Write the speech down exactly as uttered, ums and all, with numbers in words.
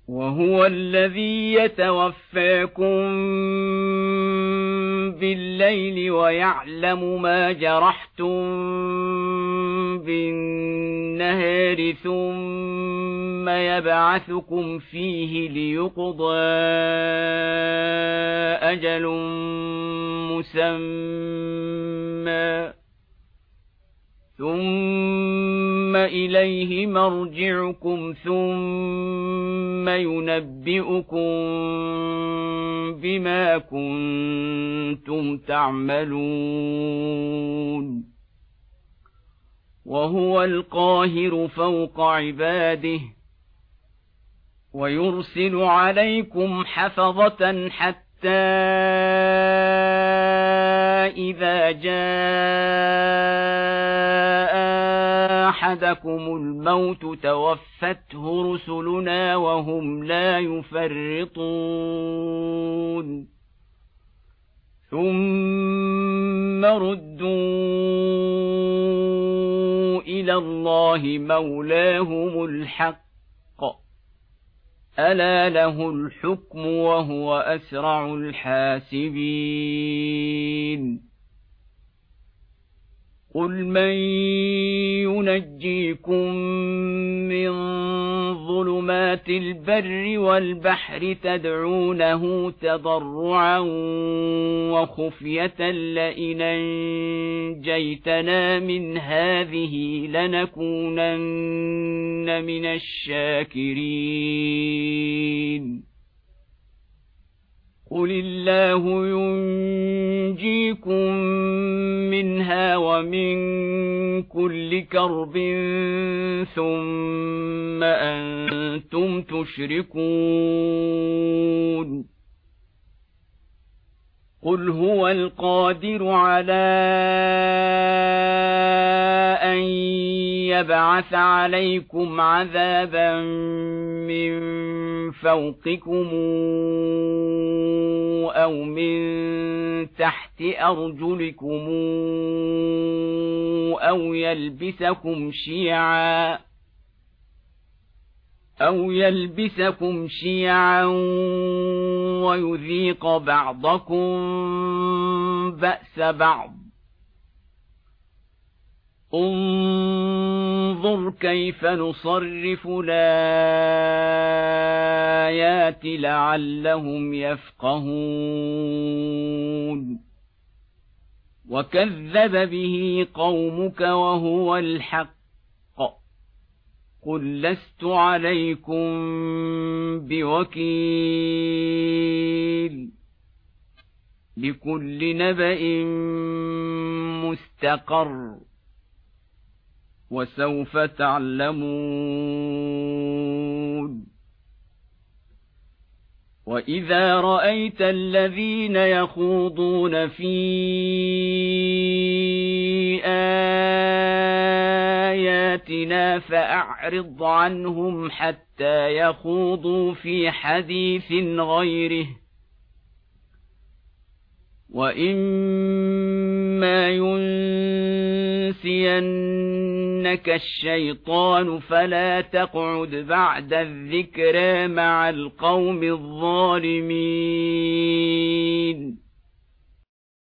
وهو الذي يتوفاكم بالليل ويعلم ما جرحتم بالنهار ثم يبعثكم فيه ليقضى أجل مسمى ثم إليه مرجعكم ثم ينبئكم بما كنتم تعملون وهو القاهر فوق عباده ويرسل عليكم حفظة حتى إذا جاء أحدكم الموت توفته رسلنا وهم لا يفرطون ثم ردوا إلى الله مولاهم الحق ألا له الحكم وهو أسرع الحاسبين قل من ينجيكم من ظلمات البر والبحر تدعونه تضرعا وخفية لئن أنجيتنا من هذه لنكونن من الشاكرين قل الله ينجيكم منها ومن كل كرب ثم أنتم تشركون قل هو القادر على أن يبعث عليكم عذابا من فوقكم أو من تحت أرجلكم أو يلبسكم شيعا أو يلبسكم شيعا ويذيق بعضكم بأس بعض انظر كيف نصرف الآيات لعلهم يفقهون وكذب به قومك وهو الحق قل لست عليكم بوكيل لكل نبأ مستقر وسوف تعلمون وإذا رأيت الذين يخوضون في آياتنا فأعرض عنهم حتى يخوضوا في حديث غيره وإما ينسينك الشيطان فلا تقعد بعد الذكرى مع القوم الظالمين